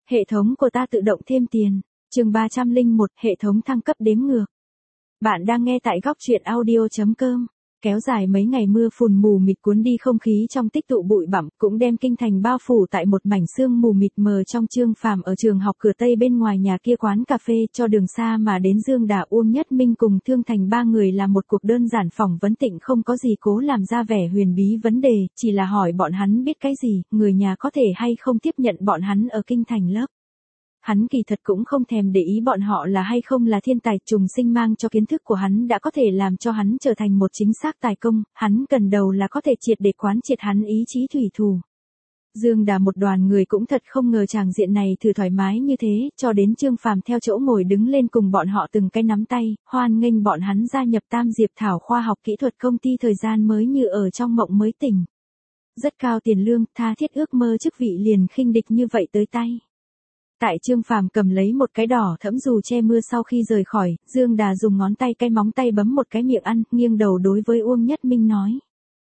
Hệ thống của ta tự động thêm tiền. Chương 301, hệ thống thăng cấp đếm ngược. Bạn đang nghe tại góc truyện audio.com. Kéo dài mấy ngày mưa phùn mù mịt cuốn đi không khí trong tích tụ bụi bặm, cũng đem kinh thành bao phủ tại một mảnh sương mù mịt mờ. Trong Trương Phàm ở trường học cửa Tây bên ngoài nhà kia quán cà phê, cho đường xa mà đến Dương Đà, Uông Nhất Minh cùng Thương Thành ba người làm một cuộc đơn giản phỏng vấn, Tịnh không có gì cố làm ra vẻ huyền bí vấn đề, chỉ là hỏi bọn hắn biết cái gì, người nhà có thể hay không tiếp nhận bọn hắn ở kinh thành lớp. Hắn kỳ thật cũng không thèm để ý bọn họ là hay không là thiên tài trùng sinh, mang cho kiến thức của hắn đã có thể làm cho hắn trở thành một chính xác tài công, hắn cần đầu là có thể triệt để quán triệt hắn ý chí thủy thủ. Dương Đà một đoàn người cũng thật không ngờ tràng diện này thử thoải mái như thế, cho đến Trương Phàm theo chỗ ngồi đứng lên cùng bọn họ từng cái nắm tay, hoan nghênh bọn hắn gia nhập Tam Diệp Thảo khoa học kỹ thuật công ty, thời gian mới như ở trong mộng mới tỉnh. Rất cao tiền lương, tha thiết ước mơ chức vị liền khinh địch như vậy tới tay. Tại Trương Phàm cầm lấy một cái đỏ thẫm dù che mưa sau khi rời khỏi, Dương Đà dùng ngón tay cái móng tay bấm một cái miệng ăn, nghiêng đầu đối với Uông Nhất Minh nói.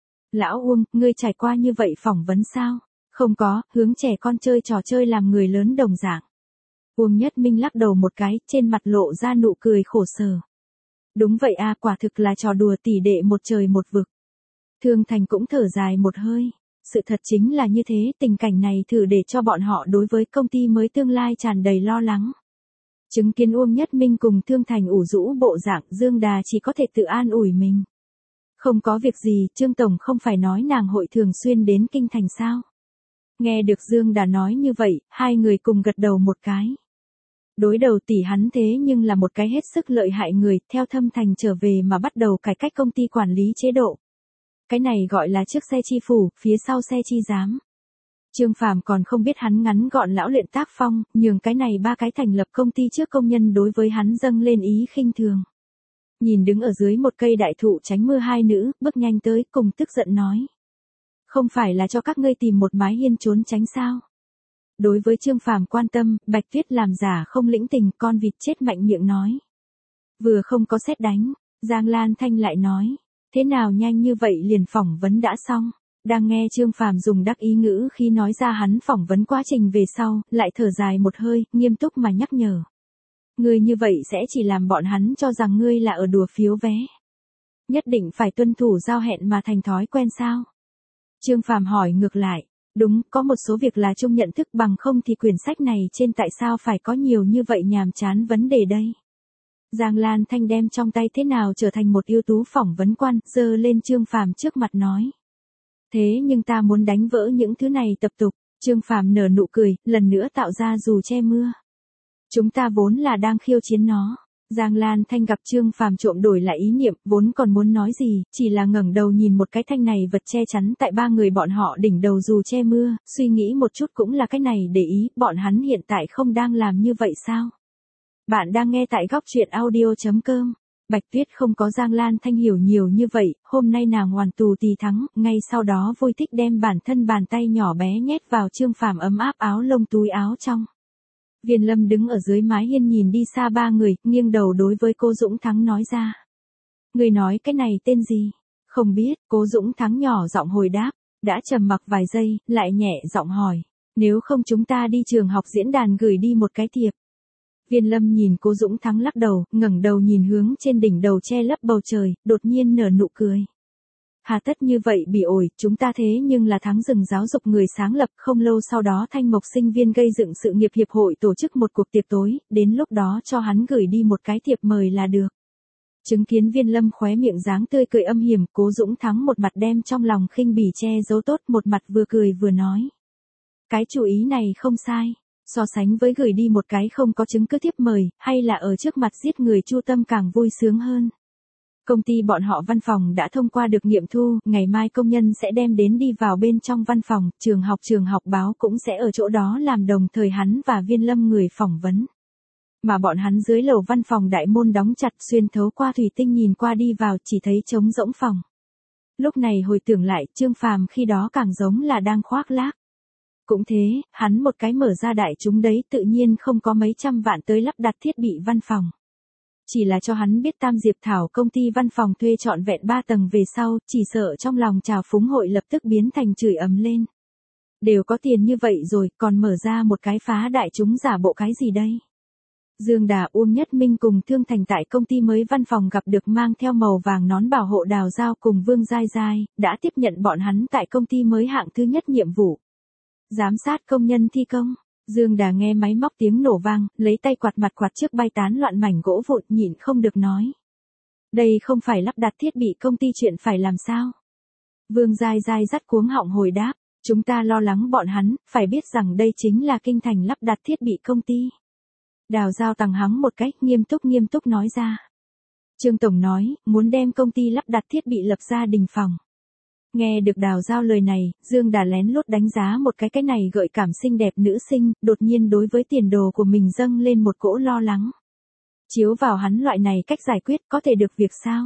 Lão Uông, ngươi trải qua như vậy phỏng vấn sao? Không có, hướng trẻ con chơi trò chơi làm người lớn đồng dạng. Uông Nhất Minh lắc đầu một cái, trên mặt lộ ra nụ cười khổ sở. Đúng vậy à, quả thực là trò đùa tỷ đệ một trời một vực. Thương Thành cũng thở dài một hơi. Sự thật chính là như thế, tình cảnh này thử để cho bọn họ đối với công ty mới tương lai tràn đầy lo lắng. Chứng kiến Uông Nhất Minh cùng Thương Thành ủ rũ bộ dạng, Dương Đà chỉ có thể tự an ủi mình. Không có việc gì, Trương Tổng không phải nói nàng hội thường xuyên đến kinh thành sao? Nghe được Dương Đà nói như vậy, hai người cùng gật đầu một cái. Đối đầu tỷ hắn thế nhưng là một cái hết sức lợi hại người, theo Thâm Thành trở về mà bắt đầu cải cách công ty quản lý chế độ. Cái này gọi là trước xe chi phủ, phía sau xe chi giám. Trương Phàm còn không biết hắn ngắn gọn lão luyện tác phong, nhường cái này ba cái thành lập công ty trước công nhân đối với hắn dâng lên ý khinh thường. Nhìn đứng ở dưới một cây đại thụ tránh mưa hai nữ, bước nhanh tới cùng tức giận nói. Không phải là cho các ngươi tìm một mái hiên trốn tránh sao? Đối với Trương Phàm quan tâm, Bạch Tuyết làm giả không lĩnh tình, con vịt chết mạnh miệng nói. Vừa không có sét đánh, Giang Lan Thanh lại nói. Thế nào nhanh như vậy liền phỏng vấn đã xong? Đang nghe Trương Phàm dùng đắc ý ngữ khi nói ra hắn phỏng vấn quá trình về sau, lại thở dài một hơi, nghiêm túc mà nhắc nhở. Ngươi như vậy sẽ chỉ làm bọn hắn cho rằng ngươi là ở đùa phiếu vé. Nhất định phải tuân thủ giao hẹn mà thành thói quen sao? Trương Phàm hỏi ngược lại. Đúng, có một số việc là chung nhận thức, bằng không thì quyển sách này trên tại sao phải có nhiều như vậy nhàm chán vấn đề đây? Giang Lan Thanh đem trong tay thế nào trở thành một ưu tú phỏng vấn quan, giơ lên Trương Phàm trước mặt nói. Thế nhưng ta muốn đánh vỡ những thứ này tập tục. Trương Phàm nở nụ cười, lần nữa tạo ra dù che mưa. Chúng ta vốn là đang khiêu chiến nó. Giang Lan Thanh gặp Trương Phàm trộm đổi lại ý niệm, vốn còn muốn nói gì, chỉ là ngẩng đầu nhìn một cái thanh này vật che chắn tại ba người bọn họ đỉnh đầu dù che mưa, suy nghĩ một chút cũng là cái này để ý, bọn hắn hiện tại không đang làm như vậy sao? Bạn đang nghe tại góc truyện audio.com. Bạch Tuyết không có Giang Lan Thanh hiểu nhiều như vậy, hôm nay nàng hoàn tù tì thắng, ngay sau đó vui thích đem bản thân bàn tay nhỏ bé nhét vào Trương Phàm ấm áp áo lông túi áo trong. Viên Lâm đứng ở dưới mái hiên nhìn đi xa ba người, nghiêng đầu đối với cô Dũng Thắng nói ra. Người nói cái này tên gì? Không biết, cô Dũng Thắng nhỏ giọng hồi đáp, đã trầm mặc vài giây, lại nhẹ giọng hỏi. Nếu không chúng ta đi trường học diễn đàn gửi đi một cái thiệp. Viên Lâm nhìn cô Dũng Thắng lắc đầu, ngẩng đầu nhìn hướng trên đỉnh đầu che lấp bầu trời, đột nhiên nở nụ cười. Hà tất như vậy bị ổi, chúng ta thế nhưng là Thắng Rừng giáo dục người sáng lập, không lâu sau đó Thanh Mộc sinh viên gây dựng sự nghiệp hiệp hội tổ chức một cuộc tiệc tối, đến lúc đó cho hắn gửi đi một cái thiệp mời là được. Chứng kiến Viên Lâm khóe miệng dáng tươi cười âm hiểm, Cố Dũng Thắng một mặt đem trong lòng khinh bỉ che giấu tốt, một mặt vừa cười vừa nói. Cái chủ ý này không sai. So sánh với gửi đi một cái không có chứng cứ thiếp mời, hay là ở trước mặt giết người chu tâm càng vui sướng hơn. Công ty bọn họ văn phòng đã thông qua được nghiệm thu, ngày mai công nhân sẽ đem đến đi vào bên trong văn phòng, trường học báo cũng sẽ ở chỗ đó làm, đồng thời hắn và Viên Lâm người phỏng vấn. Mà bọn hắn dưới lầu văn phòng đại môn đóng chặt, xuyên thấu qua thủy tinh nhìn qua đi vào chỉ thấy trống rỗng phòng. Lúc này hồi tưởng lại, Trương Phàm khi đó càng giống là đang khoác lác. Cũng thế, hắn một cái mở ra đại chúng đấy, tự nhiên không có mấy trăm vạn tới lắp đặt thiết bị văn phòng. Chỉ là cho hắn biết Tam Diệp Thảo công ty văn phòng thuê trọn vẹn 3 tầng về sau, chỉ sợ trong lòng trào phúng hội lập tức biến thành chửi ầm lên. Đều có tiền như vậy rồi, còn mở ra một cái phá đại chúng giả bộ cái gì đây? Dương Đà, Uông Nhất Minh cùng Thương Thành tại công ty mới văn phòng gặp được mang theo màu vàng nón bảo hộ Đào Giao cùng Vương Giai Giai, đã tiếp nhận bọn hắn tại công ty mới hạng thứ nhất nhiệm vụ. Giám sát công nhân thi công. Dương Đà nghe máy móc tiếng nổ vang, lấy tay quạt mặt quạt trước bay tán loạn mảnh gỗ vụn, nhịn không được nói. Đây không phải lắp đặt thiết bị công ty, chuyện phải làm sao? Vương Giai Giai dắt cuống họng hồi đáp, chúng ta lo lắng bọn hắn, phải biết rằng đây chính là kinh thành lắp đặt thiết bị công ty. Đào Giao tằng hắng một cách nghiêm túc nói ra. Trương Tổng nói, muốn đem công ty lắp đặt thiết bị lập gia đình phòng. Nghe được Đào Giao lời này, Dương Đà lén lút đánh giá một cái này gợi cảm xinh đẹp nữ sinh, đột nhiên đối với tiền đồ của mình dâng lên một cỗ lo lắng. Chiếu vào hắn loại này cách giải quyết có thể được việc sao?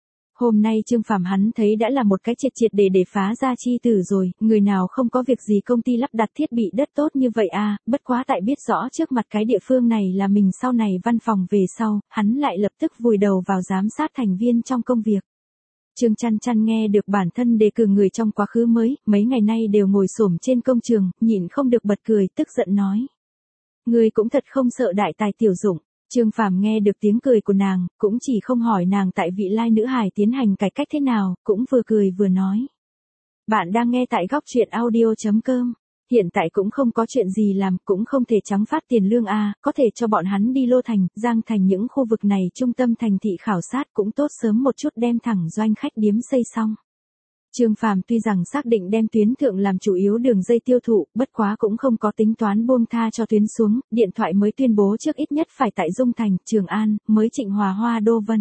Hôm nay Trương Phàm hắn thấy đã là một cái triệt để phá ra chi tử rồi, người nào không có việc gì công ty lắp đặt thiết bị đất tốt như vậy à, bất quá tại biết rõ trước mặt cái địa phương này là mình sau này văn phòng về sau, hắn lại lập tức vùi đầu vào giám sát thành viên trong công việc. Trương Chăn Chăn nghe được bản thân đề cử người trong quá khứ mới, mấy ngày nay đều ngồi xổm trên công trường, nhịn không được bật cười, tức giận nói. Người cũng thật không sợ đại tài tiểu dụng. Trương Phàm nghe được tiếng cười của nàng, cũng chỉ không hỏi nàng tại vị lai nữ hài tiến hành cải cách thế nào, cũng vừa cười vừa nói. Bạn đang nghe tại góc truyện audio.com. Hiện tại cũng không có chuyện gì làm, cũng không thể trắng phát tiền lương a, có thể cho bọn hắn đi Lô Thành, Giang Thành những khu vực này trung tâm thành thị khảo sát cũng tốt sớm một chút đem thẳng doanh khách điếm xây xong. Trương Phàm tuy rằng xác định đem tuyến thượng làm chủ yếu đường dây tiêu thụ, bất quá cũng không có tính toán buông tha cho tuyến xuống, điện thoại mới tuyên bố trước ít nhất phải tại Dung Thành, Trường An, mới Trịnh Hòa Hoa Đô Vân.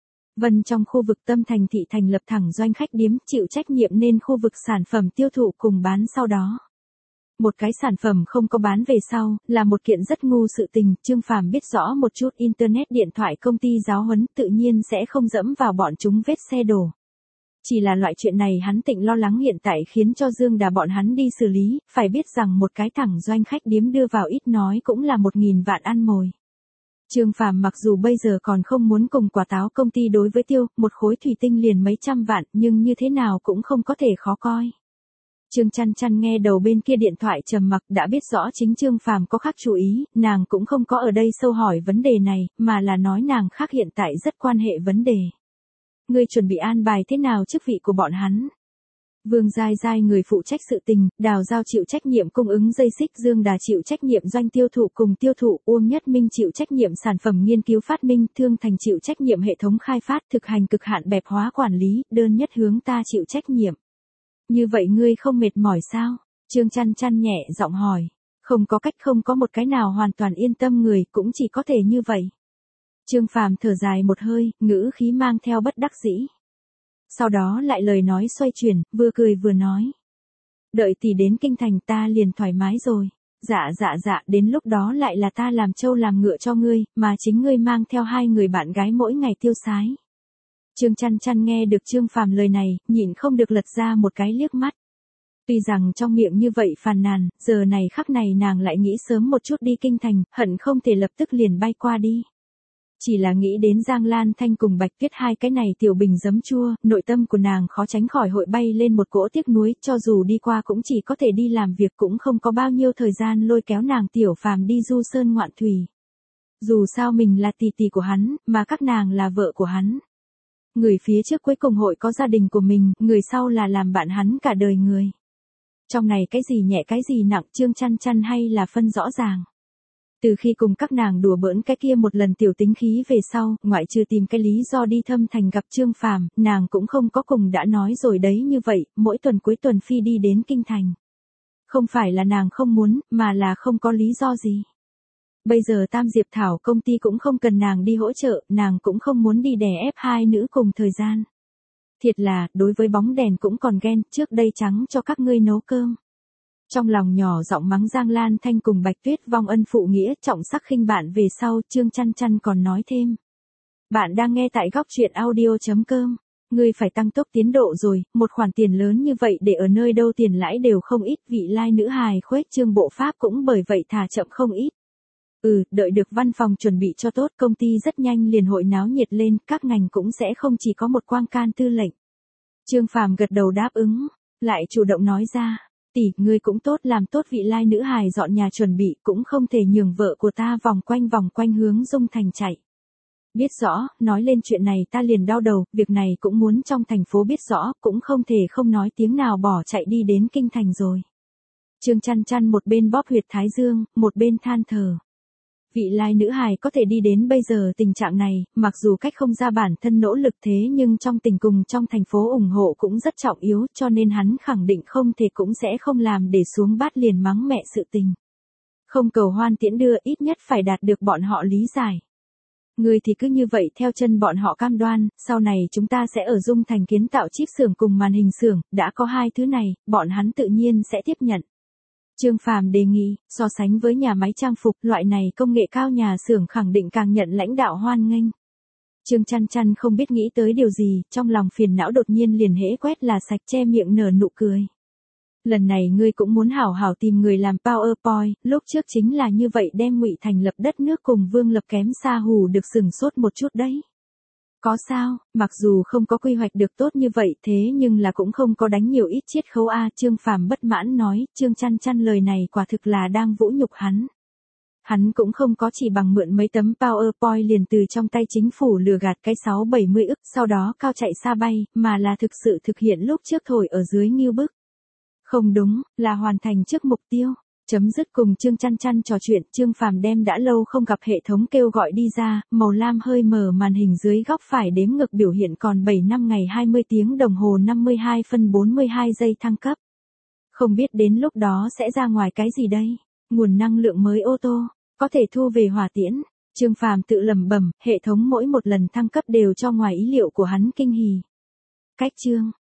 Vân trong khu vực tâm thành thị thành lập thẳng doanh khách điếm, chịu trách nhiệm nên khu vực sản phẩm tiêu thụ cùng bán sau đó. Một cái sản phẩm không có bán về sau, là một kiện rất ngu sự tình, Trương Phàm biết rõ một chút internet điện thoại công ty giáo huấn tự nhiên sẽ không dẫm vào bọn chúng vết xe đổ. Chỉ là loại chuyện này hắn tịnh lo lắng hiện tại khiến cho Dương Đà bọn hắn đi xử lý, phải biết rằng một cái thẳng doanh khách điếm đưa vào ít nói cũng là 1.000 vạn ăn mồi. Trương Phàm mặc dù bây giờ còn không muốn cùng quả táo công ty đối với tiêu, một khối thủy tinh liền mấy trăm vạn, nhưng như thế nào cũng không có thể khó coi. Trương Chăn Chăn nghe đầu bên kia điện thoại trầm mặc, đã biết rõ chính Trương Phàm có khác chú ý, nàng cũng không có ở đây sâu hỏi vấn đề này, mà là nói nàng khác hiện tại rất quan hệ vấn đề. Ngươi chuẩn bị an bài thế nào chức vị của bọn hắn? Vương Giai Giai người phụ trách sự tình, Đào Giao chịu trách nhiệm cung ứng dây xích, Dương Đà chịu trách nhiệm doanh tiêu thụ cùng tiêu thụ, Uông Nhất Minh chịu trách nhiệm sản phẩm nghiên cứu phát minh, Thương Thành chịu trách nhiệm hệ thống khai phát, thực hành cực hạn bẹp hóa quản lý, đơn nhất hướng ta chịu trách nhiệm. Như vậy ngươi không mệt mỏi sao? Trương Chăn Chăn nhẹ giọng hỏi. Không có cách, không có một cái nào hoàn toàn yên tâm người, cũng chỉ có thể như vậy. Trương Phàm thở dài một hơi, ngữ khí mang theo bất đắc dĩ. Sau đó lại lời nói xoay chuyển, vừa cười vừa nói. Đợi tỷ đến kinh thành ta liền thoải mái rồi. Dạ, đến lúc đó lại là ta làm trâu làm ngựa cho ngươi, mà chính ngươi mang theo 2 người bạn gái mỗi ngày tiêu sái. Trương Chăn Chăn nghe được Trương Phàm lời này, nhịn không được lật ra một cái liếc mắt. Tuy rằng trong miệng như vậy phàn nàn, giờ này khắc này nàng lại nghĩ sớm một chút đi kinh thành, hận không thể lập tức liền bay qua đi. Chỉ là nghĩ đến Giang Lan Thanh cùng Bạch Tuyết hai cái này tiểu bình giấm chua, nội tâm của nàng khó tránh khỏi hội bay lên một cỗ tiếc nuối, cho dù đi qua cũng chỉ có thể đi làm việc, cũng không có bao nhiêu thời gian lôi kéo nàng tiểu phàm đi du sơn ngoạn thủy. Dù sao mình là tỷ tỷ của hắn, mà các nàng là vợ của hắn. Người phía trước cuối cùng hội có gia đình của mình, người sau là làm bạn hắn cả đời người. Trong này cái gì nhẹ cái gì nặng, Trương Chăn Chăn hay là phân rõ ràng. Từ khi cùng các nàng đùa bỡn cái kia một lần tiểu tính khí về sau, ngoại trừ tìm cái lý do đi Thâm Thành gặp Trương Phàm, nàng cũng không có cùng đã nói rồi đấy, như vậy, mỗi tuần cuối tuần phi đi đến kinh thành. Không phải là nàng không muốn, mà là không có lý do gì. Bây giờ Tam Diệp Thảo công ty cũng không cần nàng đi hỗ trợ, nàng cũng không muốn đi đè ép 2 nữ cùng thời gian. Thiệt là, đối với bóng đèn cũng còn ghen, trước đây trắng cho các ngươi nấu cơm. Trong lòng nhỏ giọng mắng Giang Lan Thanh cùng Bạch Tuyết vong ân phụ nghĩa, trọng sắc khinh bạn về sau, Trương Chăn Chăn còn nói thêm. Bạn đang nghe tại góc truyện audio.com. Ngươi phải tăng tốc tiến độ rồi, một khoản tiền lớn như vậy để ở nơi đâu tiền lãi đều không ít, vị lai nữ hài khuếch trương bộ pháp cũng bởi vậy thả chậm không ít. Đợi được văn phòng chuẩn bị cho tốt, công ty rất nhanh liền hội náo nhiệt lên, các ngành cũng sẽ không chỉ có một Quang Can tư lệnh. Trương Phàm gật đầu đáp ứng, lại chủ động nói ra. Tỷ, ngươi cũng tốt, làm tốt vị lai nữ hài dọn nhà chuẩn bị, cũng không thể nhường vợ của ta vòng quanh hướng Dung Thành chạy. Biết rõ, nói lên chuyện này ta liền đau đầu, việc này cũng muốn trong thành phố biết rõ, cũng không thể không nói tiếng nào bỏ chạy đi đến kinh thành rồi. Trương Chăn Chăn một bên bóp huyệt thái dương, một bên than thở. Vị lai nữ hài có thể đi đến bây giờ tình trạng này, mặc dù cách không ra bản thân nỗ lực thế nhưng trong tình cùng trong thành phố ủng hộ cũng rất trọng yếu, cho nên hắn khẳng định không thể cũng sẽ không làm để xuống bát liền mắng mẹ sự tình. Không cầu hoan tiễn đưa, ít nhất phải đạt được bọn họ lý giải. Người thì cứ như vậy theo chân bọn họ cam đoan, sau này chúng ta sẽ ở Dung Thành kiến tạo chip xưởng cùng màn hình xưởng, đã có hai thứ này, bọn hắn tự nhiên sẽ tiếp nhận. Trương Phàm đề nghị, so sánh với nhà máy trang phục, loại này công nghệ cao nhà xưởng khẳng định càng nhận lãnh đạo hoan nghênh. Trương Chăn Chăn không biết nghĩ tới điều gì, trong lòng phiền não đột nhiên liền hễ quét là sạch, che miệng nở nụ cười. Lần này ngươi cũng muốn hảo hảo tìm người làm PowerPoint, lúc trước chính là như vậy đem Ngụy Thành lập đất nước cùng Vương Lập kém xa hù được sừng sốt một chút đấy. Có sao, mặc dù không có quy hoạch được tốt như vậy thế nhưng là cũng không có đánh nhiều ít chiết khấu a. Trương Phàm bất mãn nói, Trương Chăn Chăn lời này quả thực là đang vũ nhục hắn. Hắn cũng không có chỉ bằng mượn mấy tấm PowerPoint liền từ trong tay chính phủ lừa gạt cái 6-70 ức, sau đó cao chạy xa bay, mà là thực sự thực hiện lúc trước thổi ở dưới ngưu bức. Không đúng, là hoàn thành trước mục tiêu. Chấm dứt cùng Trương Chăn Chăn trò chuyện, Trương Phàm đem đã lâu không gặp hệ thống kêu gọi đi ra, màu lam hơi mờ màn hình dưới góc phải đếm ngược biểu hiện còn 7 năm ngày 20 tiếng đồng hồ 52 phân 42 giây thăng cấp. Không biết đến lúc đó sẽ ra ngoài cái gì đây? Nguồn năng lượng mới ô tô, có thể thu về hỏa tiễn. Trương Phàm tự lẩm bẩm, hệ thống mỗi một lần thăng cấp đều cho ngoài ý liệu của hắn kinh hỉ. Cách chương